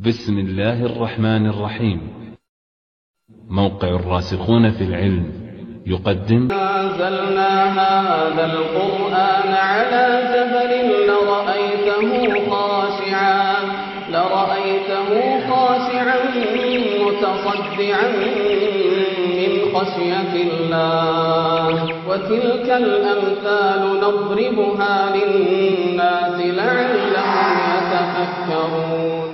بسم الله الرحمن الرحيم. موقع الراسخون في العلم يقدم أنزلنا هذا القرآن على جبل لرأيته خاشعا متصدعا من خشية الله. وتلك الأمثال نضربها للناس لعلهم يتفكرون.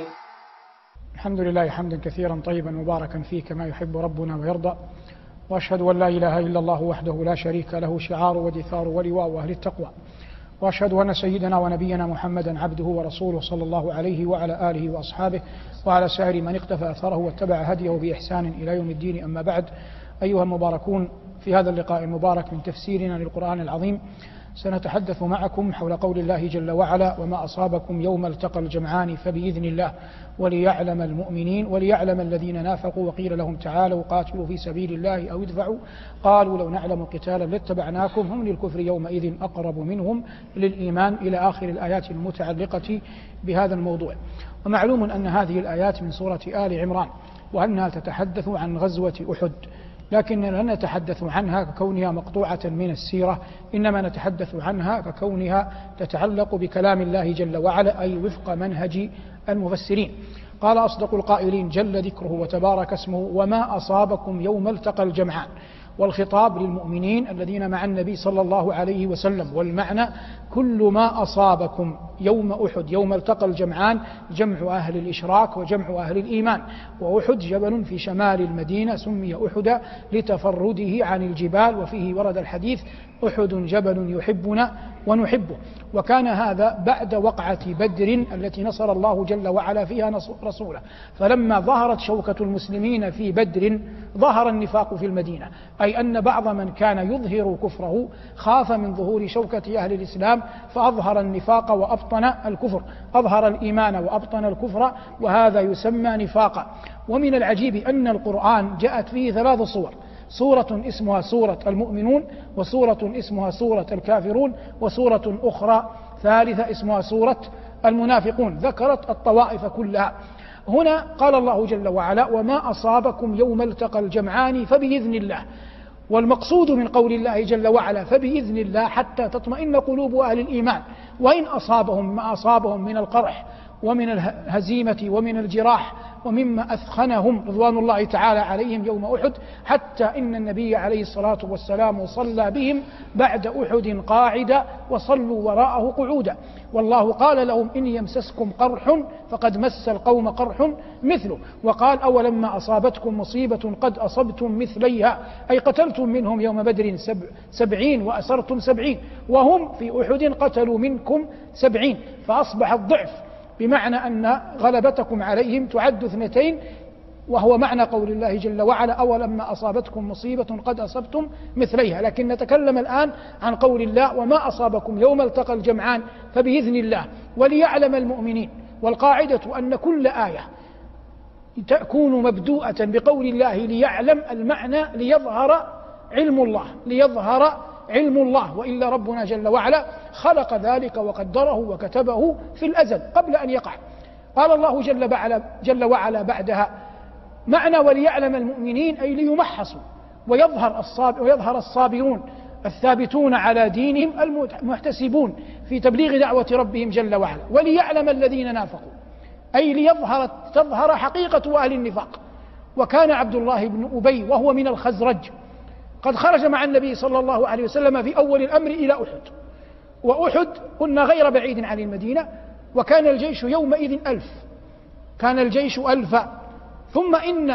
الحمد لله حمدا كثيرا طيبا مباركا فيه كما يحب ربنا ويرضى، وأشهد أن لا إله إلا الله وحده لا شريك له شعار ودثار ولواء أهل التقوى، وأشهد أن سيدنا ونبينا محمدا عبده ورسوله صلى الله عليه وعلى آله وأصحابه وعلى سائر من اقتفى أثره واتبع هديه بإحسان إلى يوم الدين. أما بعد، أيها المباركون، في هذا اللقاء المبارك من تفسيرنا للقرآن العظيم سنتحدث معكم حول قول الله جل وعلا: وما أصابكم يوم التقى الجمعان فبإذن الله وليعلم المؤمنين وليعلم الذين نافقوا وقيل لهم تعالوا قاتلوا في سبيل الله أو ادفعوا قالوا لو نعلم قتالا لاتبعناكم هم للكفر يومئذ أقرب منهم للإيمان، إلى آخر الآيات المتعلقة بهذا الموضوع. ومعلوم أن هذه الآيات من سورة آل عمران، وأنها تتحدث عن غزوة أحد، لكننا لا نتحدث عنها ككونها مقطوعة من السيرة، إنما نتحدث عنها ككونها تتعلق بكلام الله جل وعلا، أي وفق منهج المفسرين. قال أصدق القائلين جل ذكره وتبارك اسمه: وما أصابكم يوم التقى الجمعان. والخطاب للمؤمنين الذين مع النبي صلى الله عليه وسلم، والمعنى كل ما أصابكم يوم أحد. يوم التقى الجمعان جمع أهل الإشراك وجمع أهل الإيمان، وأحد جبل في شمال المدينة سمي أحد لتفرده عن الجبال، وفيه ورد الحديث: أحد جبل يحبنا ونحبه. وكان هذا بعد وقعة بدر التي نصر الله جل وعلا فيها رسوله، فلما ظهرت شوكة المسلمين في بدر ظهر النفاق في المدينة، أي أن بعض من كان يظهر كفره خاف من ظهور شوكة أهل الإسلام فأظهر النفاق وأبطن الكفر، أظهر الإيمان وأبطن الكفر، وهذا يسمى نفاقا. ومن العجيب أن القرآن جاءت فيه 3 صور: سورة اسمها سورة المؤمنون، وسورة اسمها سورة الكافرون، وسورة أخرى ثالثة اسمها سورة المنافقون، ذكرت الطوائف كلها. هنا قال الله جل وعلا: وما أصابكم يوم التقى الجمعان فبإذن الله. والمقصود من قول الله جل وعلا فبإذن الله حتى تطمئن قلوب أهل الإيمان، وإن أصابهم ما أصابهم من القرح ومن الهزيمة ومن الجراح ومما أثخنهم رضوان الله تعالى عليهم يوم أحد، حتى إن النبي عليه الصلاة والسلام صلى بهم بعد أحد قاعدة وصلوا وراءه قعودا. والله قال لهم: إن يمسسكم قرح فقد مس القوم قرح مثله. وقال: أولما أصابتكم مصيبة قد أصبتم مثليها، أي قتلتم منهم يوم بدر 70 وأسرتم 70، وهم في أحد قتلوا منكم 70، فأصبح الضعف بمعنى أن غلبتكم عليهم تعد 2، وهو معنى قول الله جل وعلا: أولما أصابتكم مصيبة قد أصبتم مثليها. لكن نتكلم الآن عن قول الله: وما أصابكم يوم التقى الجمعان فبإذن الله وليعلم المؤمنين. والقاعدة أن كل آية تكون مبدوءة بقول الله ليعلم، المعنى ليظهر علم الله، ليظهر علم الله، وإلا ربنا جل وعلا خلق ذلك وقدره وكتبه في الأزل قبل أن يقع. قال الله جل وعلا بعدها: معنى وليعلم المؤمنين أي ليمحصوا ويظهر الصابرون الثابتون على دينهم المحتسبون في تبليغ دعوة ربهم جل وعلا. وليعلم الذين نافقوا أي تظهر حقيقة أهل النفاق. وكان عبد الله بن أبي وهو من الخزرج قد خرج مع النبي صلى الله عليه وسلم في أول الأمر إلى أحد، وأحد قلنا غير بعيد عن المدينة، وكان الجيش يومئذ 1000، كان الجيش 1000. ثم إن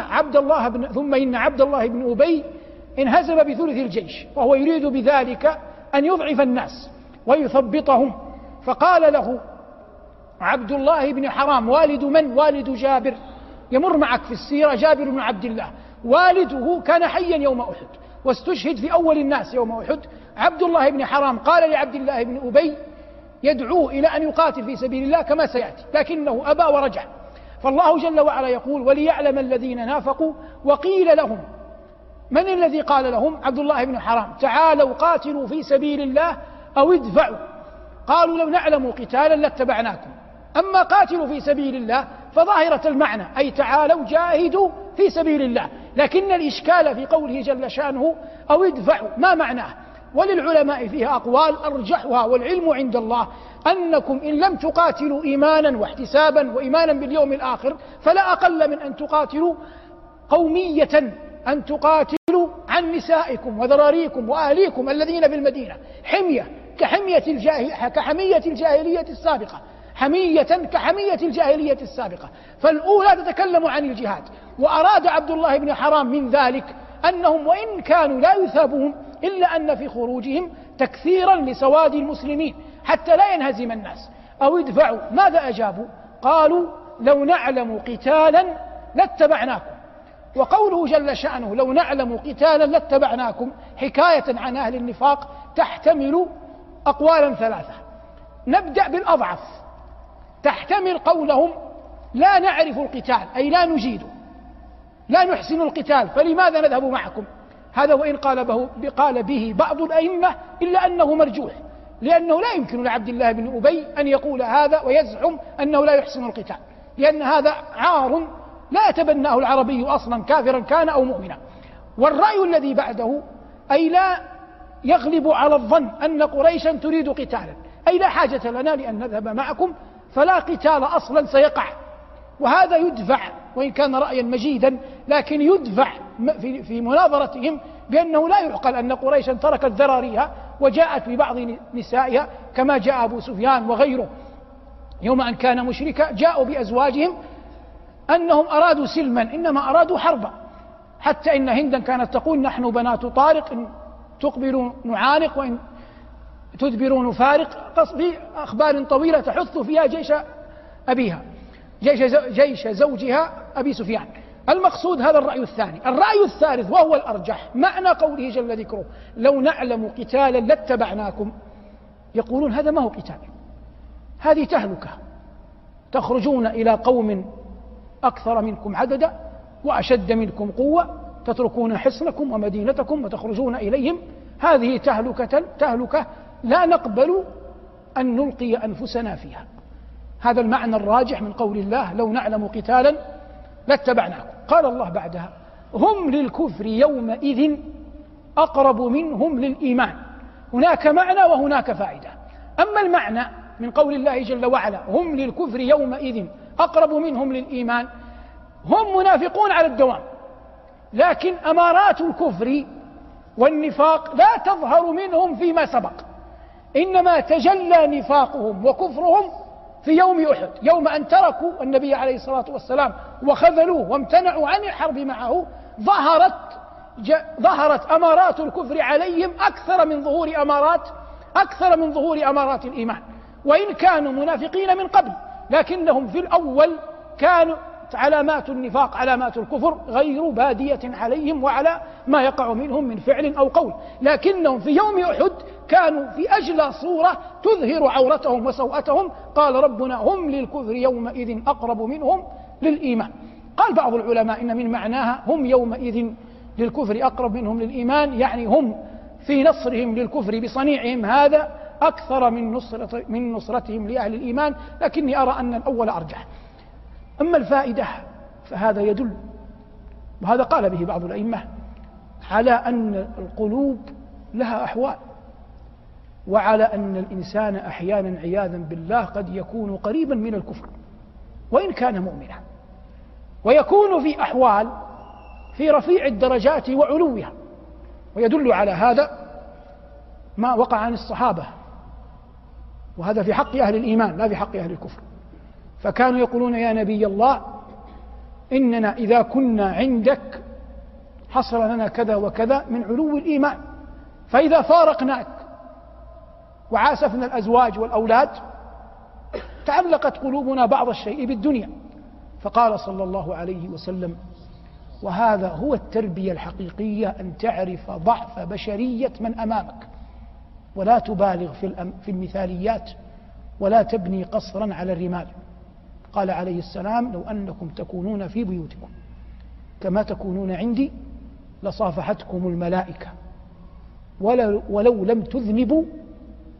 عبد الله بن أبي انهزم بثلث الجيش، وهو يريد بذلك أن يضعف الناس ويثبطهم. فقال له عبد الله بن حرام: والد جابر، يمر معك في السيرة جابر بن عبد الله، والده كان حيا يوم أحد واستشهد في أول الناس يوم أحد. عبد الله بن حرام قال لعبد الله بن أبي يدعوه إلى أن يقاتل في سبيل الله كما سيأتي، لكنه أبى ورجع. فالله جل وعلا يقول: وليعلم الذين نافقوا وقيل لهم. من الذي قال لهم؟ عبد الله بن حرام: تعالوا قاتلوا في سبيل الله أو ادفعوا. قالوا لو نعلم قتالا لاتبعناكم. أما قاتلوا في سبيل الله فظاهرة المعنى أي تعالوا جاهدوا في سبيل الله، لكن الإشكال في قوله جل شأنه أو ادفعوا ما معناه؟ وللعلماء فيها أقوال أرجحها والعلم عند الله أنكم إن لم تقاتلوا إيمانا واحتسابا وإيمانا باليوم الآخر فلا أقل من أن تقاتلوا قومية، أن تقاتلوا عن نسائكم وذراريكم وأهليكم الذين في المدينة، حمية كحمية الجاهلية السابقة، حمية كحمية الجاهلية السابقة. فالأولى تتكلم عن الجهاد، وأراد عبد الله بن حرام من ذلك أنهم وإن كانوا لا يثابون إلا أن في خروجهم تكثيرا لسواد المسلمين حتى لا ينهزم الناس. أو ادفعوا ماذا أجابوا؟ قالوا لو نعلم قتالا لاتبعناكم. وقوله جل شأنه لو نعلم قتالا لاتبعناكم حكاية عن أهل النفاق تحتمل أقوالا ثلاثة. نبدأ بالأضعف، تحتمل قولهم لا نعرف القتال أي لا نجيده، لا نحسن القتال فلماذا نذهب معكم؟ هذا وإن قال به بعض الأئمة إلا أنه مرجوح، لأنه لا يمكن لعبد الله بن أبي أن يقول هذا ويزعم أنه لا يحسن القتال، لأن هذا عار لا يتبناه العربي أصلا كافرا كان أو مؤمنا. والرأي الذي بعده أي لا يغلب على الظن أن قريشا تريد قتالا، أي لا حاجة لنا لأن نذهب معكم فلا قتال أصلا سيقع. وهذا يدفع وإن كان رأيا مجيدا، لكن يدفع في مناظرتهم بأنه لا يعقل أن قريشا تركت ذراريها وجاءت ببعض نسائها كما جاء أبو سفيان وغيره يوم أن كان مشركا، جاءوا بأزواجهم أنهم أرادوا سلما إنما أرادوا حربا، حتى إن هندا كانت تقول نحن بنات طارق إن تقبلوا نعانق وإن تدبروا نفارق، في أخبار طويلة تحث فيها جيش أبيها جيش زوجها أبي سفيان. المقصود هذا الرأي الثاني. الرأي الثالث وهو الأرجح معنى قوله جل ذكره لو نعلم قتالا لاتبعناكم، يقولون هذا ما هو قتال، هذه تهلكة، تخرجون إلى قوم أكثر منكم عددا وأشد منكم قوة، تتركون حصنكم ومدينتكم وتخرجون إليهم، هذه تهلكة لا نقبل أن نلقي أنفسنا فيها. هذا المعنى الراجح من قول الله لو نعلم قتالا لاتبعناكم. قال الله بعدها هم للكفر يومئذ أقرب منهم للإيمان. هناك معنى وهناك فائدة. أما المعنى من قول الله جل وعلا هم للكفر يومئذ أقرب منهم للإيمان، هم منافقون على الدوام، لكن أمارات الكفر والنفاق لا تظهر منهم فيما سبق، إنما تجلى نفاقهم وكفرهم في يوم أحد، يوم أن تركوا النبي عليه الصلاة والسلام وخذلوه وامتنعوا عن الحرب معه، ظهرت أمارات الكفر عليهم أكثر من ظهور أمارات الإيمان، وإن كانوا منافقين من قبل، لكنهم في الأول كانوا علامات النفاق علامات الكفر غير بادية عليهم وعلى ما يقع منهم من فعل أو قول، لكنهم في يوم أحد كانوا في أجلى صورة تظهر عورتهم وسوءتهم. قال ربنا هم للكفر يومئذ أقرب منهم للإيمان. قال بعض العلماء إن من معناها هم يومئذ للكفر أقرب منهم للإيمان، يعني هم في نصرهم للكفر بصنيعهم هذا أكثر من نصرتهم لأهل الإيمان، لكني أرى أن الأول أرجح. أما الفائدة فهذا يدل، وهذا قال به بعض الأئمة، على أن القلوب لها أحوال، وعلى أن الإنسان أحيانا عياذا بالله قد يكون قريبا من الكفر وإن كان مؤمنا، ويكون في أحوال في رفيع الدرجات وعلوها. ويدل على هذا ما وقع عن الصحابة، وهذا في حق أهل الإيمان لا في حق أهل الكفر، فكانوا يقولون يا نبي الله إننا إذا كنا عندك حصل لنا كذا وكذا من علو الإيمان، فإذا فارقناك وعاسفنا الأزواج والأولاد تعلقت قلوبنا بعض الشيء بالدنيا. فقال صلى الله عليه وسلم وهذا هو التربية الحقيقية، أن تعرف ضعف بشرية من أمامك ولا تبالغ في المثاليات ولا تبني قصرا على الرمال. قال عليه السلام لو أنكم تكونون في بيوتكم كما تكونون عندي لصافحتكم الملائكة ولو لم تذنبوا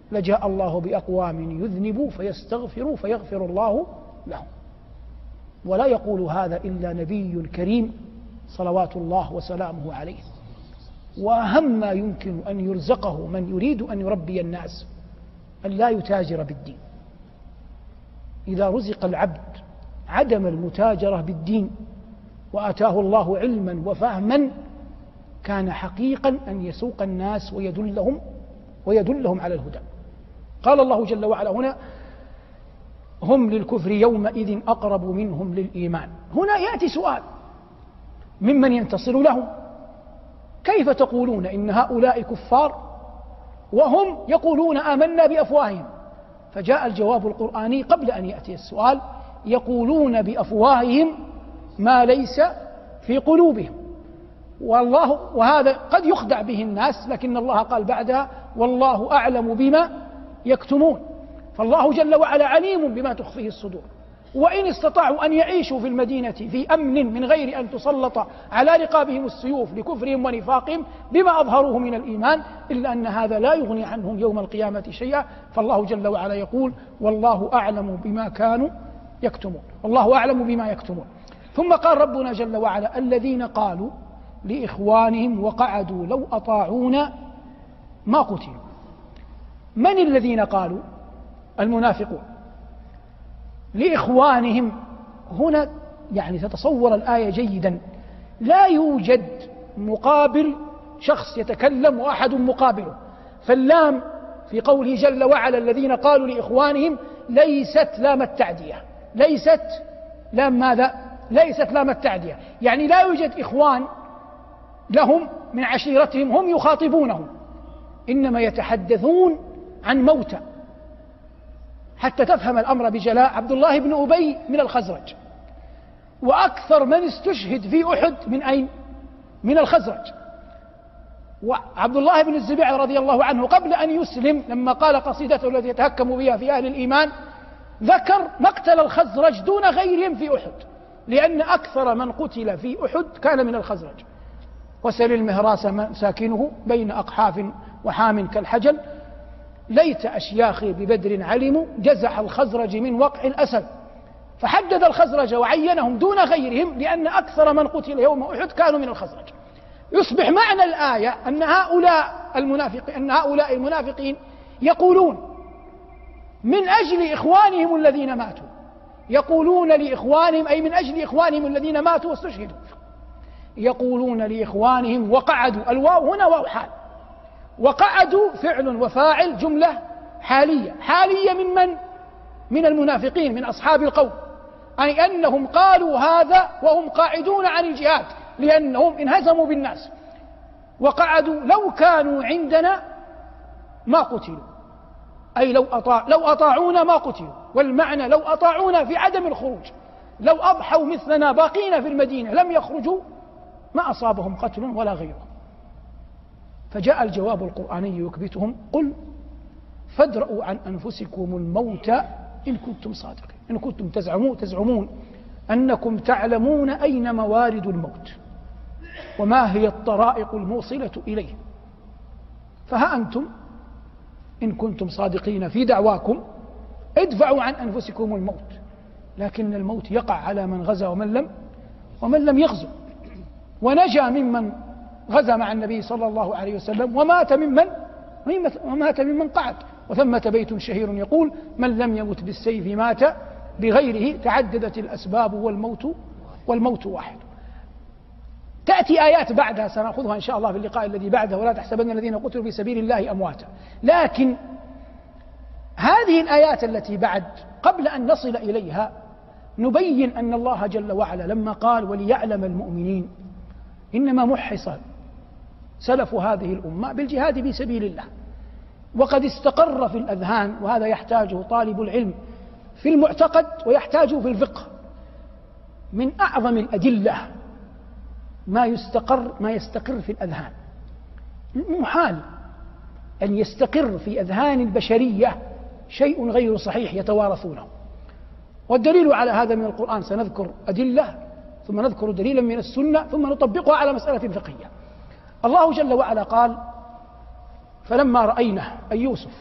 لجاء الله بأقوام يذنبوا فيستغفروا فيغفر الله لهم. ولا يقول هذا إلا نبي كريم صلوات الله وسلامه عليه. وأهم ما يمكن أن يرزقه من يريد أن يربي الناس أن لا يتاجر بالدين. إذا رزق العبد عدم المتاجرة بالدين وآتاه الله علما وفهما كان حقيقا أن يسوق الناس ويدلهم على الهدى. قال الله جل وعلا هنا: هم للكفر يومئذ أقرب منهم للإيمان. هنا يأتي سؤال ممن ينتصر لهم: كيف تقولون إن هؤلاء كفار وهم يقولون آمنا بأفواههم؟ فجاء الجواب القرآني قبل أن يأتي السؤال: يقولون بأفواههم ما ليس في قلوبهم. وهذا قد يخدع به الناس، لكن الله قال بعدها: والله أعلم بما يكتمون. فالله جل وعلا عليم بما تخفيه الصدور. وإن استطاعوا أن يعيشوا في المدينة في أمن من غير أن تسلط على رقابهم السيوف لكفرهم ونفاقهم بما أظهروه من الإيمان، إلا أن هذا لا يغني عنهم يوم القيامة شيئا. فالله جل وعلا يقول: والله أعلم بما كانوا يكتمون، والله أعلم بما يكتمون. ثم قال ربنا جل وعلا: الذين قالوا لإخوانهم وقعدوا لو أطاعونا ما قتلوا. من الذين قالوا؟ المنافقون. لإخوانهم هنا يعني تتصور الآية جيدا، لا يوجد مقابل شخص يتكلم وأحد مقابله. فاللام في قوله جل وعلا: الذين قالوا لإخوانهم ليست لام التعدية، ليست لام ماذا؟ ليست لام التعدية، يعني لا يوجد إخوان لهم من عشيرتهم هم يخاطبونهم، إنما يتحدثون عن موتى. حتى تفهم الأمر بجلاء، عبد الله بن أبي من الخزرج، وأكثر من استشهد في أحد من أين؟ من الخزرج. وعبد الله بن الزبير رضي الله عنه قبل أن يسلم لما قال قصيدته التي يتهكم بها في أهل الإيمان ذكر مقتل الخزرج دون غيرهم في أحد، لأن أكثر من قتل في أحد كان من الخزرج. وسل المهراس ساكنه بين أقحاف وحام كالحجل، ليت أشياخي ببدر علموا جزع الخزرج من وقع الأسد. فحدد الخزرج وعينهم دون غيرهم لأن أكثر من قتل يوم أحد كانوا من الخزرج. يصبح معنى الآية أن هؤلاء المنافقين يقولون من أجل إخوانهم الذين ماتوا، يقولون لإخوانهم أي من أجل إخوانهم الذين ماتوا واستشهدوا، يقولون لإخوانهم وقعدوا. الواو هنا واو حال، وقعدوا فعل وفاعل جملة حالية. حالية من؟ من المنافقين، من أصحاب القول، أي أنهم قالوا هذا وهم قاعدون عن الجهاد لأنهم انهزموا بالناس. وقعدوا لو كانوا عندنا ما قتلوا، أي لو أطاعونا ما قتلوا. والمعنى لو أطاعونا في عدم الخروج، لو أضحوا مثلنا باقين في المدينة لم يخرجوا ما أصابهم قتل ولا غيره. فجاء الجواب القرآني يكبتهم: قل فادرؤوا عن أنفسكم الموت إن كنتم صادقين، إن كنتم تزعمون أنكم تعلمون أين موارد الموت وما هي الطرائق الموصلة إليه، فها أنتم إن كنتم صادقين في دعواكم ادفعوا عن أنفسكم الموت. لكن الموت يقع على من غزا ومن لم يغزو، ونجا ممن غزا مع النبي صلى الله عليه وسلم ومات ممن قعد. وثمة بيت شهير يقول: من لم يمت بالسيف مات بغيره، تعددت الأسباب والموت واحد. تأتي آيات بعدها سنأخذها إن شاء الله في اللقاء الذي بعده: ولا تحسبن الذين قتلوا في سبيل الله أمواتا. لكن هذه الآيات التي بعد قبل أن نصل إليها نبين أن الله جل وعلا لما قال: وليعلم المؤمنين، إنما محص سلف هذه الأمة بالجهاد في سبيل الله، وقد استقر في الأذهان، وهذا يحتاجه طالب العلم في المعتقد ويحتاجه في الفقه. من أعظم الأدلة ما يستقر في الأذهان. محال أن يستقر في أذهان البشرية شيء غير صحيح يتوارثونه. والدليل على هذا من القرآن، سنذكر أدلة ثم نذكر دليلا من السنة ثم نطبقها على مسألة فقهية. الله جل وعلا قال: فلما رأينه أي يوسف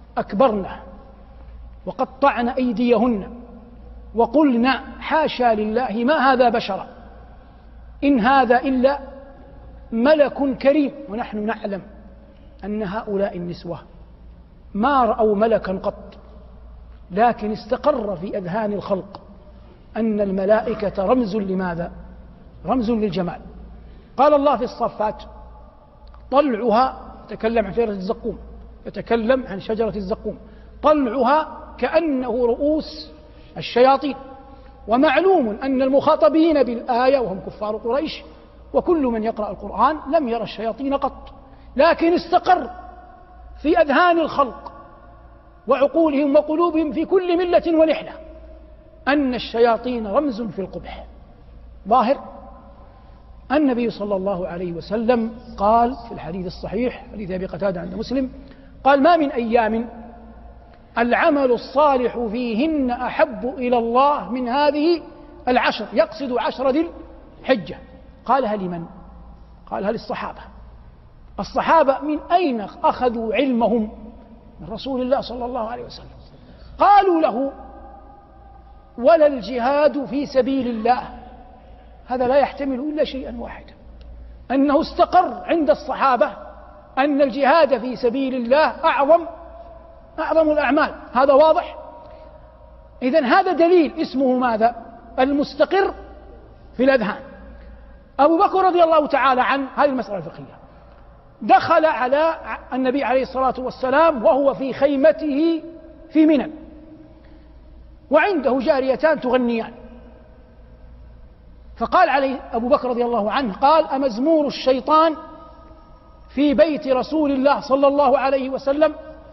أكبرنا وقطعن أيديهن وقلنا حاشا لله ما هذا بشرا إن هذا إلا ملك كريم. ونحن نعلم أن هؤلاء النسوة ما رأوا ملكا قط، لكن استقر في أذهان الخلق أن الملائكة رمز لماذا؟ رمز للجمال. قال الله في الصفات طلعها، يتكلم عن شجرة الزقوم، يتكلم عن شجرة الزقوم، طلعها كأنه رؤوس الشياطين. ومعلوم أن المخاطبين بالآية وهم كفار قريش وكل من يقرأ القرآن لم يرى الشياطين قط، لكن استقر في أذهان الخلق وعقولهم وقلوبهم في كل ملة ونحلة أن الشياطين رمز في القبح. ظاهر النبي صلى الله عليه وسلم قال في الحديث الصحيح حديث أبي قتادة عند مسلم قال ما من أيام العمل الصالح فيهن أحب إلى الله من هذه العشر، يقصد 10 ذي الحجة. قالها لمن؟ قالها للصحابة. الصحابة من أين أخذوا علمهم؟ من رسول الله صلى الله عليه وسلم. قالوا له ولا الجهاد في سبيل الله. هذا لا يحتمل إلا شيئا واحدا، أنه استقر عند الصحابة أن الجهاد في سبيل الله أعظم الأعمال. هذا واضح. إذن هذا دليل اسمه ماذا؟ المستقر في الأذهان. أبو بكر رضي الله تعالى عنه، هذه المسألة الفقهية، دخل على النبي عليه الصلاة والسلام وهو في خيمته في منى وعنده جاريتان تغنيان، فقال عليه أبو بكر رضي الله عنه قال أمزمور الشيطان في بيت رسول الله صلى الله عليه وسلم؟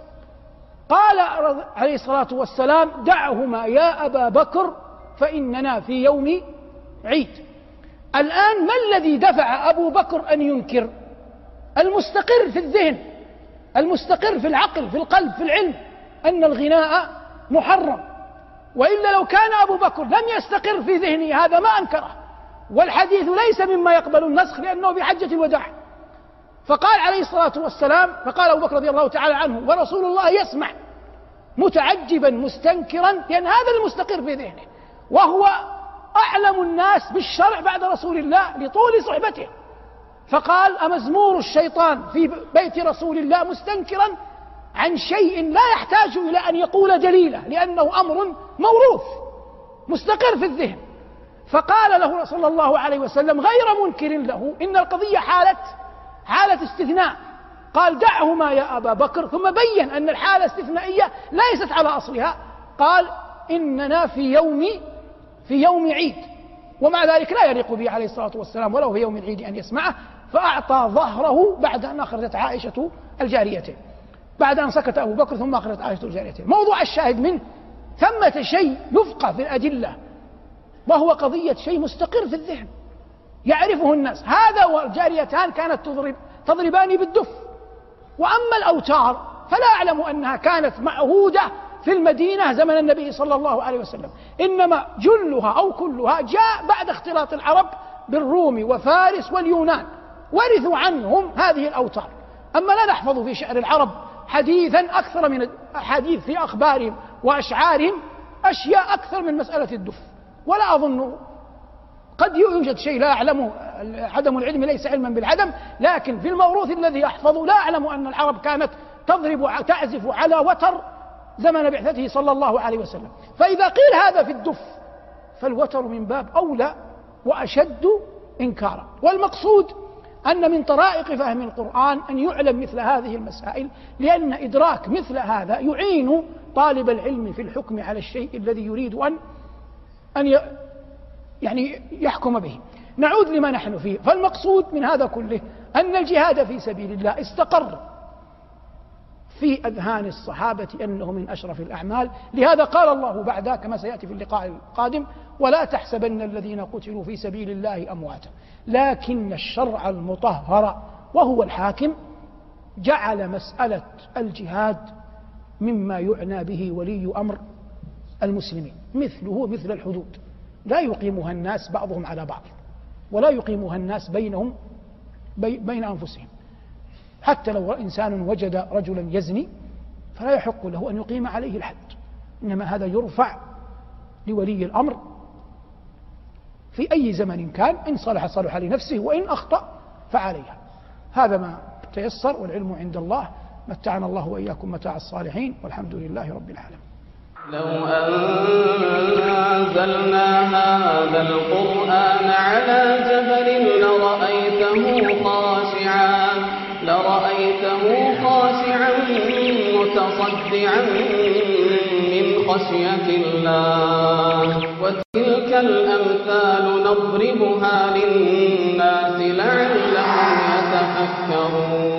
قال عليه الصلاة والسلام دعهما يا أبا بكر فإننا في يوم عيد. الآن ما الذي دفع أبو بكر أن ينكر؟ المستقر في الذهن، المستقر في العقل، في القلب، في العلم، أن الغناء محرم. وإلا لو كان أبو بكر لم يستقر في ذهنه هذا ما أنكره. والحديث ليس مما يقبل النسخ لأنه في حجة الوداع. فقال عليه الصلاة والسلام، فقال أبو بكر رضي الله تعالى عنه ورسول الله يسمع متعجبا مستنكرا، لأن هذا المستقر في ذهنه وهو أعلم الناس بالشرع بعد رسول الله لطول صحبته. فقال أمزمور الشيطان في بيت رسول الله، مستنكرا عن شيء لا يحتاج إلى أن يقول دليله لأنه أمر موروث مستقر في الذهن. فقال له صلى الله عليه وسلم غير منكر له إن القضية حالة استثناء. قال دعهما يا أبا بكر، ثم بين أن الحالة استثنائية ليست على أصلها. قال إننا في يوم عيد، ومع ذلك لا يليق به عليه الصلاة والسلام ولو في يوم العيد أن يسمعه. فأعطى ظهره بعد أن أخرجت عائشة الجاريتين، بعد أن سكت أبو بكر ثم أخرجت عائشة الجاريتين. موضوع الشاهد منه ثمة شيء يفقه في الأدلة، وهو قضية شيء مستقر في الذهن يعرفه الناس. هذا والجاريتان كانت تضربان بالدف. وأما الأوتار فلا أعلم أنها كانت معهودة في المدينة زمن النبي صلى الله عليه وسلم، إنما جلها أو كلها جاء بعد اختلاط العرب بالروم وفارس واليونان، ورثوا عنهم هذه الأوتار. أما لا نحفظ في شعر العرب حديثا أكثر من حديث في أخبارهم وأشعارهم أشياء أكثر من مسألة الدف. ولا أظن، قد يوجد شيء لا أعلمه، عدم العلم ليس علما بالعدم، لكن في الموروث الذي أحفظه لا أعلم أن العرب كانت تعزف على وتر زمن بعثته صلى الله عليه وسلم. فإذا قيل هذا في الدف فالوتر من باب أولى وأشد إنكارا. والمقصود أن من طرائق فهم القرآن أن يعلم مثل هذه المسائل، لأن إدراك مثل هذا يعين طالب العلم في الحكم على الشيء الذي يريد أن يعني يحكم به. نعود لما نحن فيه. فالمقصود من هذا كله أن الجهاد في سبيل الله استقر في أذهان الصحابة أنه من أشرف الأعمال. لهذا قال الله بعدها كما سيأتي في اللقاء القادم ولا تحسبن الذين قتلوا في سبيل الله أمواتا لكن الشرع المطهر وهو الحاكم جعل مسألة الجهاد مما يعنى به ولي أمر المسلمين، مثله مثل الحدود لا يقيمها الناس بعضهم على بعض، ولا يقيمها الناس بين أنفسهم. حتى لو إنسان وجد رجلا يزني فلا يحق له أن يقيم عليه الحد، إنما هذا يرفع لولي الأمر في أي زمن كان، إن صلح صلح لنفسه وإن أخطأ فعليها. هذا ما تيسر، والعلم عند الله. متعنا الله وإياكم متاع الصالحين، والحمد لله رب العالمين. لو أنزلنا هذا القرآن على جبل لرأيته خاشعا متصدعا من خشية الله. وتلك الأمثال نضربها للناس لعلهم يتفكرون.